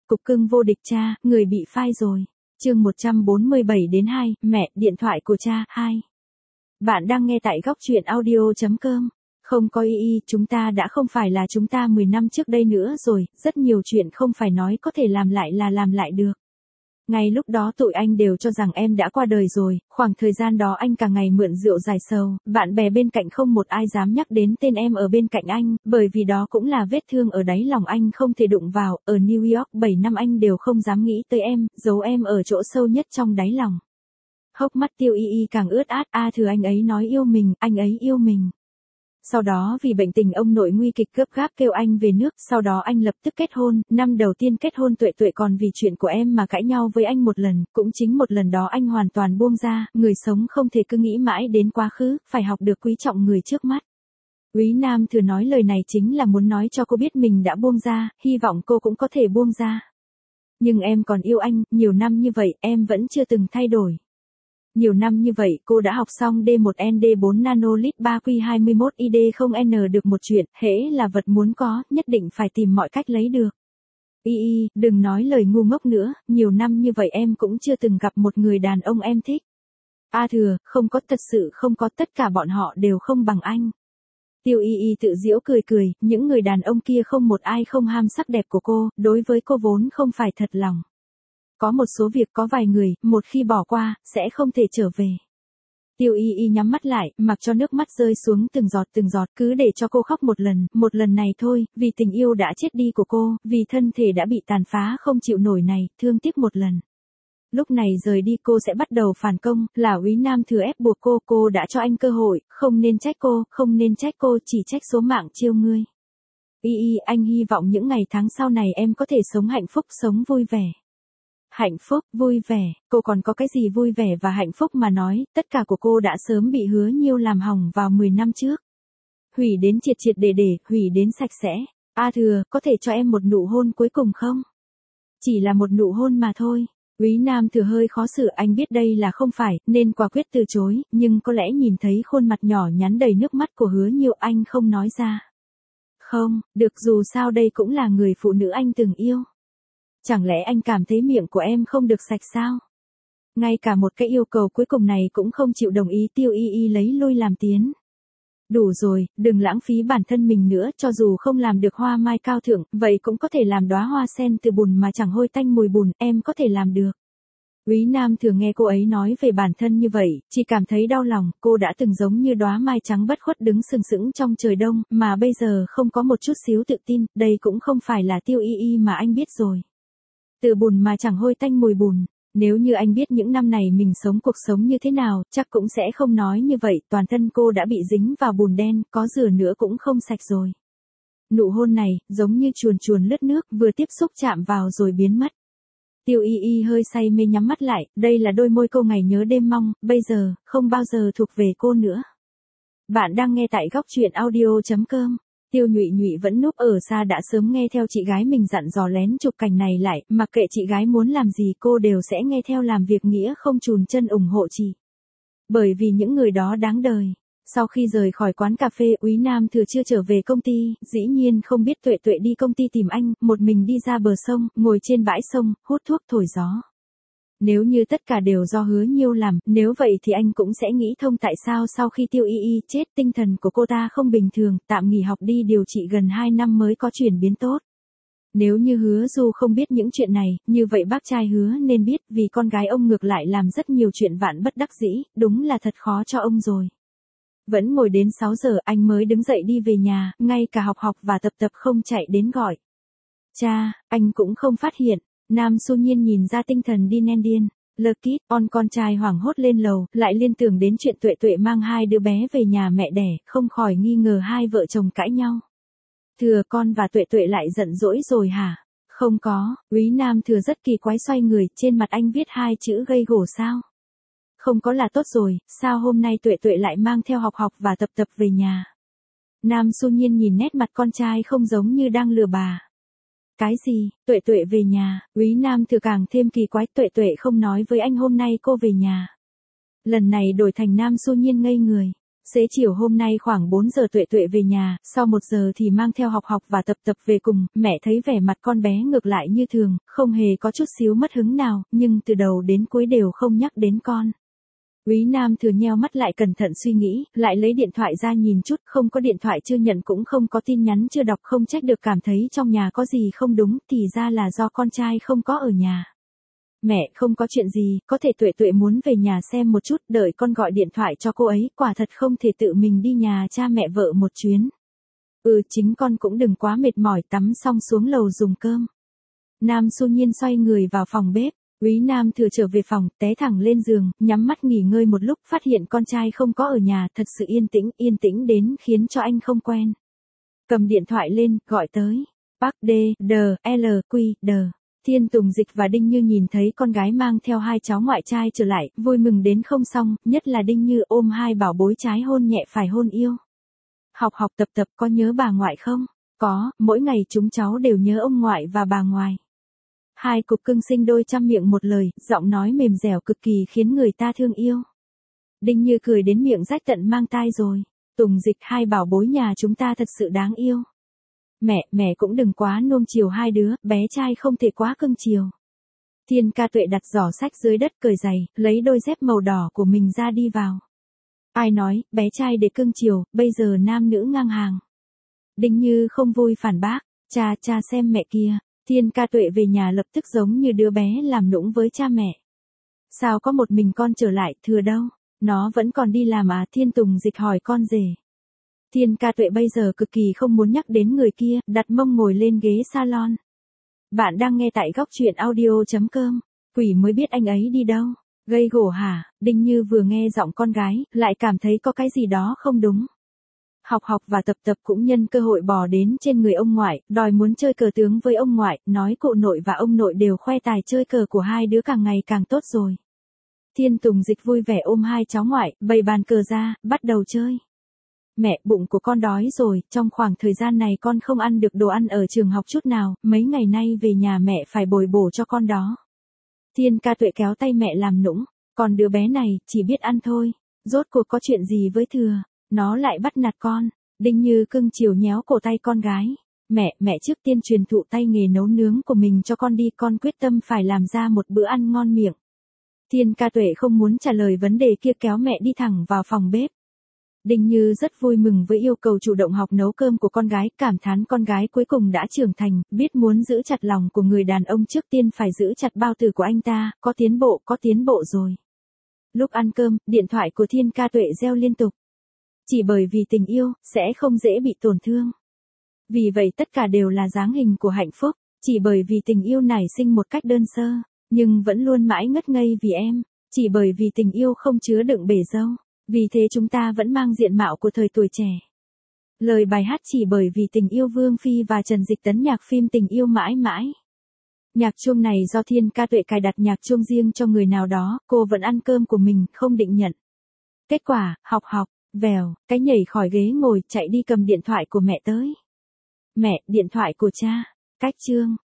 cục cưng vô địch cha, người bị phai rồi. Chương 147-2, mẹ, điện thoại của cha, 2. Bạn đang nghe tại góc truyện audio.com. Không có y, chúng ta đã không phải là chúng ta 10 năm trước đây nữa rồi, rất nhiều chuyện không phải nói có thể làm lại là làm lại được. Ngay lúc đó tụi anh đều cho rằng em đã qua đời rồi, khoảng thời gian đó anh cả ngày mượn rượu giải sầu, bạn bè bên cạnh không một ai dám nhắc đến tên em ở bên cạnh anh, bởi vì đó cũng là vết thương ở đáy lòng anh không thể đụng vào, ở New York 7 năm anh đều không dám nghĩ tới em, giấu em ở chỗ sâu nhất trong đáy lòng. Hốc mắt Tiêu Y càng ướt át, Thừa anh ấy nói yêu mình, anh ấy yêu mình. Sau đó vì bệnh tình ông nội nguy kịch gấp gáp kêu anh về nước, sau đó anh lập tức kết hôn, năm đầu tiên kết hôn Tuệ Tuệ còn vì chuyện của em mà cãi nhau với anh một lần, cũng chính một lần đó anh hoàn toàn buông ra, người sống không thể cứ nghĩ mãi đến quá khứ, phải học được quý trọng người trước mắt. Úy Nam Thừa nói lời này chính là muốn nói cho cô biết mình đã buông ra, hy vọng cô cũng có thể buông ra. Nhưng em còn yêu anh, nhiều năm như vậy, em vẫn chưa từng thay đổi. Nhiều năm như vậy, cô đã học xong D1ND4 nanolit 3Q21ID0N được một chuyện, hễ là vật muốn có, nhất định phải tìm mọi cách lấy được. Đừng nói lời ngu ngốc nữa, nhiều năm như vậy em cũng chưa từng gặp một người đàn ông em thích. Thừa, không có, thật sự không có, tất cả bọn họ đều không bằng anh. Tiêu Y tự giễu cười cười, những người đàn ông kia không một ai không ham sắc đẹp của cô, đối với cô vốn không phải thật lòng. Có một số việc có vài người, một khi bỏ qua, sẽ không thể trở về. Tiêu Y nhắm mắt lại, mặc cho nước mắt rơi xuống từng giọt, cứ để cho cô khóc một lần này thôi, vì tình yêu đã chết đi của cô, vì thân thể đã bị tàn phá không chịu nổi này, thương tiếc một lần. Lúc này rời đi cô sẽ bắt đầu phản công, là Úy Nam Thừa ép buộc cô đã cho anh cơ hội, không nên trách cô, chỉ trách số mạng chiêu ngươi. Anh hy vọng những ngày tháng sau này em có thể sống hạnh phúc, sống vui vẻ. Hạnh phúc, vui vẻ, cô còn có cái gì vui vẻ và hạnh phúc mà nói, tất cả của cô đã sớm bị Hứa Nhiêu làm hỏng vào 10 năm trước. Hủy đến triệt để, hủy đến sạch sẽ. Thừa, có thể cho em một nụ hôn cuối cùng không? Chỉ là một nụ hôn mà thôi. Úy Nam Thừa hơi khó xử, anh biết đây là không phải, nên quả quyết từ chối, nhưng có lẽ nhìn thấy khuôn mặt nhỏ nhắn đầy nước mắt của Hứa Nhiêu anh không nói ra. Không, được, dù sao đây cũng là người phụ nữ anh từng yêu. Chẳng lẽ anh cảm thấy miệng của em không được sạch sao? Ngay cả một cái yêu cầu cuối cùng này cũng không chịu đồng ý. Tiêu Y lấy lui làm tiến. Đủ rồi, đừng lãng phí bản thân mình nữa, cho dù không làm được hoa mai cao thượng, vậy cũng có thể làm đóa hoa sen từ bùn mà chẳng hôi tanh mùi bùn, em có thể làm được. Úy Nam Thừa nghe cô ấy nói về bản thân như vậy, chỉ cảm thấy đau lòng, cô đã từng giống như đóa mai trắng bất khuất đứng sừng sững trong trời đông, mà bây giờ không có một chút xíu tự tin, đây cũng không phải là Tiêu Y mà anh biết rồi. Từ bùn mà chẳng hôi tanh mùi bùn, nếu như anh biết những năm này mình sống cuộc sống như thế nào, chắc cũng sẽ không nói như vậy, toàn thân cô đã bị dính vào bùn đen, có rửa nữa cũng không sạch rồi. Nụ hôn này, giống như chuồn lướt nước, vừa tiếp xúc chạm vào rồi biến mất. Tiêu Y hơi say mê nhắm mắt lại, đây là đôi môi cô ngày nhớ đêm mong, bây giờ, không bao giờ thuộc về cô nữa. Bạn đang nghe tại góc truyện audio.com. Tiêu Nhụy vẫn núp ở xa đã sớm nghe theo chị gái mình dặn dò lén chụp cảnh này lại, mặc kệ chị gái muốn làm gì cô đều sẽ nghe theo làm việc nghĩa không chùn chân ủng hộ chị. Bởi vì những người đó đáng đời. Sau khi rời khỏi quán cà phê, Úy Nam Thừa chưa trở về công ty, dĩ nhiên không biết Tuệ Tuệ đi công ty tìm anh, một mình đi ra bờ sông, ngồi trên bãi sông, hút thuốc thổi gió. Nếu như tất cả đều do Hứa Nhiêu làm, nếu vậy thì anh cũng sẽ nghĩ thông tại sao sau khi Tiêu Y chết tinh thần của cô ta không bình thường, tạm nghỉ học đi điều trị gần 2 năm mới có chuyển biến tốt. Nếu như Hứa Du không biết những chuyện này, như vậy bác trai Hứa nên biết, vì con gái ông ngược lại làm rất nhiều chuyện vạn bất đắc dĩ, đúng là thật khó cho ông rồi. Vẫn ngồi đến 6 giờ anh mới đứng dậy đi về nhà, ngay cả học và tập không chạy đến gọi. Cha, anh cũng không phát hiện. Nam Xu Nhiên nhìn ra tinh thần đi nên điên. Lucky, con trai hoảng hốt lên lầu, lại liên tưởng đến chuyện Tuệ Tuệ mang 2 đứa bé về nhà mẹ đẻ, không khỏi nghi ngờ hai vợ chồng cãi nhau. Thừa, con và Tuệ Tuệ lại giận dỗi rồi hả? Không có, Úy Nam Thừa rất kỳ quái xoay người, trên mặt anh viết 2 chữ gây gổ sao? Không có là tốt rồi, sao hôm nay Tuệ Tuệ lại mang theo học và tập về nhà? Nam Xu Nhiên nhìn nét mặt con trai không giống như đang lừa bà. Cái gì, Tuệ Tuệ về nhà? Úy Nam Thừa càng thêm kỳ quái, Tuệ Tuệ không nói với anh hôm nay cô về nhà. Lần này đổi thành Nam Xu Nhiên ngây người. Xế chiều hôm nay khoảng 4 giờ Tuệ Tuệ về nhà, sau 1 giờ thì mang theo Học Học và Tập Tập về cùng, mẹ thấy vẻ mặt con bé ngược lại như thường, không hề có chút xíu mất hứng nào, nhưng từ đầu đến cuối đều không nhắc đến con. Úy Nam Thừa nheo mắt lại cẩn thận suy nghĩ, lại lấy điện thoại ra nhìn chút, không có điện thoại chưa nhận cũng không có tin nhắn chưa đọc, không trách được cảm thấy trong nhà có gì không đúng, thì ra là do con trai không có ở nhà. Mẹ, không có chuyện gì, có thể Tuệ Tuệ muốn về nhà xem một chút, đợi con gọi điện thoại cho cô ấy, quả thật không thể tự mình đi nhà cha mẹ vợ một chuyến. Chính con cũng đừng quá mệt mỏi, tắm xong xuống lầu dùng cơm. Nam Xu Nhiên xoay người vào phòng bếp. Úy Nam Thừa trở về phòng, té thẳng lên giường, nhắm mắt nghỉ ngơi một lúc, phát hiện con trai không có ở nhà, thật sự yên tĩnh đến khiến cho anh không quen. Cầm điện thoại lên, gọi tới. Park D.L.Q.D. Thiên Tùng Dịch và Đinh Như nhìn thấy con gái mang theo 2 cháu ngoại trai trở lại, vui mừng đến không xong, nhất là Đinh Như ôm 2 bảo bối trái hôn nhẹ phải hôn yêu. Học Học Tập Tập có nhớ bà ngoại không? Có, mỗi ngày chúng cháu đều nhớ ông ngoại và bà ngoại. 2 cục cưng sinh đôi trăm miệng một lời, giọng nói mềm dẻo cực kỳ khiến người ta thương yêu. Đinh Như cười đến miệng rách tận mang tai rồi. Tùng Dịch, 2 bảo bối nhà chúng ta thật sự đáng yêu. Mẹ cũng đừng quá nuông chiều 2 đứa, bé trai không thể quá cưng chiều. Thiên Ca Tuệ đặt giỏ sách dưới đất cởi giày, lấy đôi dép màu đỏ của mình ra đi vào. Ai nói, bé trai để cưng chiều, bây giờ nam nữ ngang hàng. Đinh Như không vui phản bác, cha xem mẹ kia. Thiên Ca Tuệ về nhà lập tức giống như đứa bé làm nũng với cha mẹ. Sao có một mình con trở lại, Thừa đâu? Nó vẫn còn đi làm à? Thiên Tùng Dịch hỏi con rể. Thiên Ca Tuệ bây giờ cực kỳ không muốn nhắc đến người kia, đặt mông ngồi lên ghế salon. Bạn đang nghe tại góc truyện audio.com. Quỷ mới biết anh ấy đi đâu. Gây gổ hả? Đinh Như vừa nghe giọng con gái, lại cảm thấy có cái gì đó không đúng. Học Học và Tập Tập cũng nhân cơ hội bò đến trên người ông ngoại, đòi muốn chơi cờ tướng với ông ngoại, nói cụ nội và ông nội đều khoe tài chơi cờ của 2 đứa càng ngày càng tốt rồi. Thiên Tùng Dịch vui vẻ ôm 2 cháu ngoại, bày bàn cờ ra, bắt đầu chơi. Mẹ, bụng của con đói rồi, trong khoảng thời gian này con không ăn được đồ ăn ở trường học chút nào, mấy ngày nay về nhà mẹ phải bồi bổ cho con đó. Thiên Ca Tuệ kéo tay mẹ làm nũng, còn đứa bé này, chỉ biết ăn thôi, rốt cuộc có chuyện gì với Thừa, nó lại bắt nạt con. Đinh Như cưng chiều nhéo cổ tay con gái. Mẹ trước tiên truyền thụ tay nghề nấu nướng của mình cho con đi, con quyết tâm phải làm ra một bữa ăn ngon miệng. Thiên Ca Tuệ không muốn trả lời vấn đề kia, kéo mẹ đi thẳng vào phòng bếp. Đinh Như rất vui mừng với yêu cầu chủ động học nấu cơm của con gái, cảm thán con gái cuối cùng đã trưởng thành, biết muốn giữ chặt lòng của người đàn ông trước tiên phải giữ chặt bao tử của anh ta, có tiến bộ rồi. Lúc ăn cơm, điện thoại của Thiên Ca Tuệ reo liên tục. Chỉ bởi vì tình yêu, sẽ không dễ bị tổn thương. Vì vậy tất cả đều là dáng hình của hạnh phúc, chỉ bởi vì tình yêu nảy sinh một cách đơn sơ, nhưng vẫn luôn mãi ngất ngây vì em, chỉ bởi vì tình yêu không chứa đựng bể dâu, vì thế chúng ta vẫn mang diện mạo của thời tuổi trẻ. Lời bài hát Chỉ bởi vì tình yêu Vương Phi và Trần Dịch Tấn, nhạc phim Tình yêu mãi mãi. Nhạc chuông này do Thiên Ca Tuệ cài đặt nhạc chuông riêng cho người nào đó, cô vẫn ăn cơm của mình, không định nhận. Kết quả, Học Học, vèo, cái nhảy khỏi ghế ngồi, chạy đi cầm điện thoại của mẹ tới. Mẹ, điện thoại của cha. Cách chương.